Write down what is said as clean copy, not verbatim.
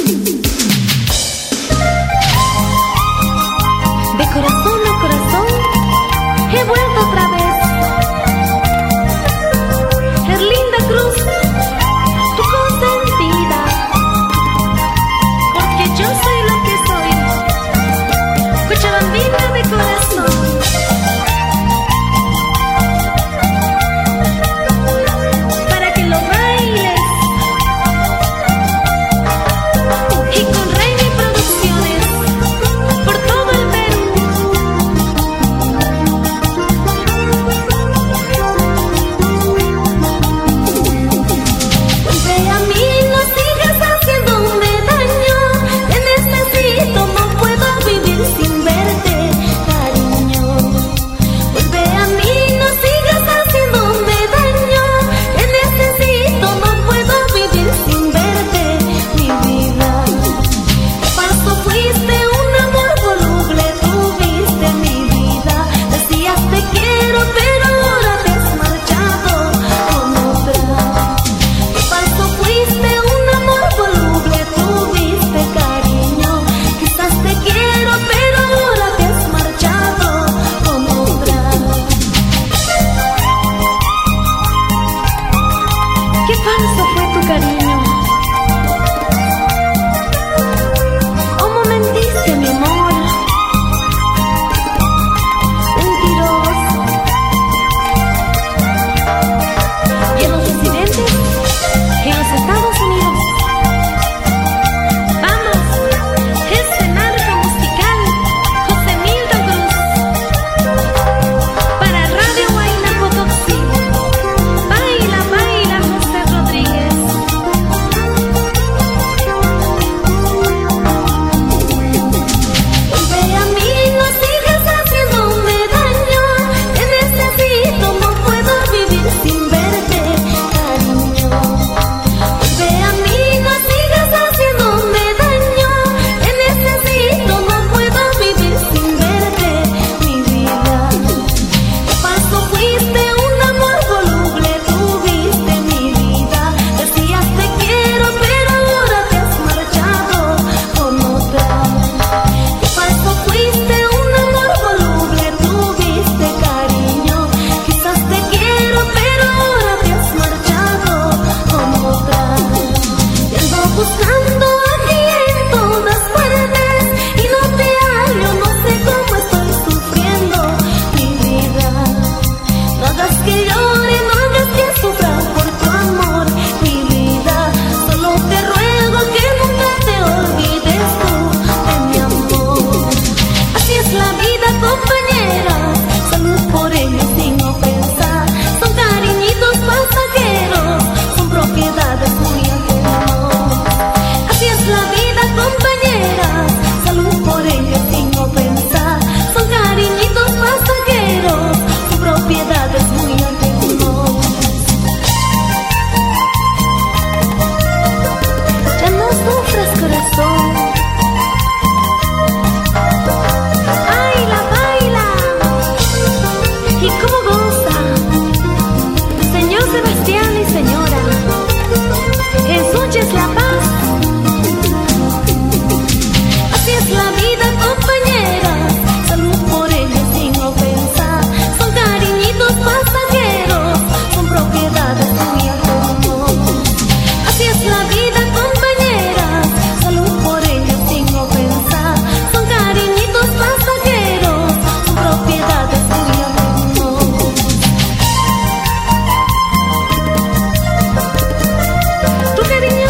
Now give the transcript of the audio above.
De corazón a corazón he vuelto otra vez. Erlinda Cruz, tu consentida, porque yo soy lo que soy, cochabambina de corazón. Para que lo bailes y con Reini Producciones por todo el Perú. Vuelve a mí, no sigas haciéndome daño. Te necesito, no puedo vivir sin verte, cariño. Vuelve a mí, no sigas haciéndome daño. Te necesito, no puedo vivir sin verte, mi vida. ¿Qué pasó? Fuiste un amor voluble, tuviste mi vida. Decías te quiero, pero ahora te has marchado con otra. ¿Qué pasó? Fuiste un amor voluble, tuviste cariño. Quizás te quiero, pero ahora te has marchado con otra. Qué falso fue tu cariño. ¿Cómo mentiste, mi amor? Mentiroso. Y en los residentes en los Estados Unidos. Vamos, escenario musical José Milton Cruz. Para Radio Huayna Potosí. Baila, baila, José Rodríguez. Vuelve a mí, no sigas haciéndome daño. Te necesito, no puedo vivir sin verte, cariño. Vuelve a mí, no sigas haciéndome daño. Te necesito, no puedo vivir sin verte, mi vida. ¿Qué pasó? Fuiste un amor voluble, tuviste mi vida. Decías te quiero, pero ahora te has marchado con otra. ¿Qué pasó? Fuiste un amor voluble, tuviste cariño. Quizás te quiero, pero ahora te has marchado con otra. Te ando buscando aquí en todas partes y no te hallo, no sé cómo estoy sufriendo, mi vida. No hagas que llore, no hagas que sufra por tu amor, mi vida. Solo te ruego que nunca te olvides tú de mi amor. Así es la vida, compañera, salud por ellos sin ofensa. Son cariñitos pasajeros, son propiedades muy ajenas. Así es la vida, compañera, salud por ellos sin ofensa. Son cariñitos pasajeros, son propiedades muy ajenas. Ya no sufras, corazón. Baila, baila. Y cómo goza. Señor Sebastián y señora. Jesús es la paz. Así es la vida, compañera. Salud por ellos sin ofensa. Son cariñitos pasajeros, son propiedades muy ajenas. Así es la vida, compañera. Salud por ellos sin ofensa. Son cariñitos pasajeros, son propiedades muy ajenas. Tu cariño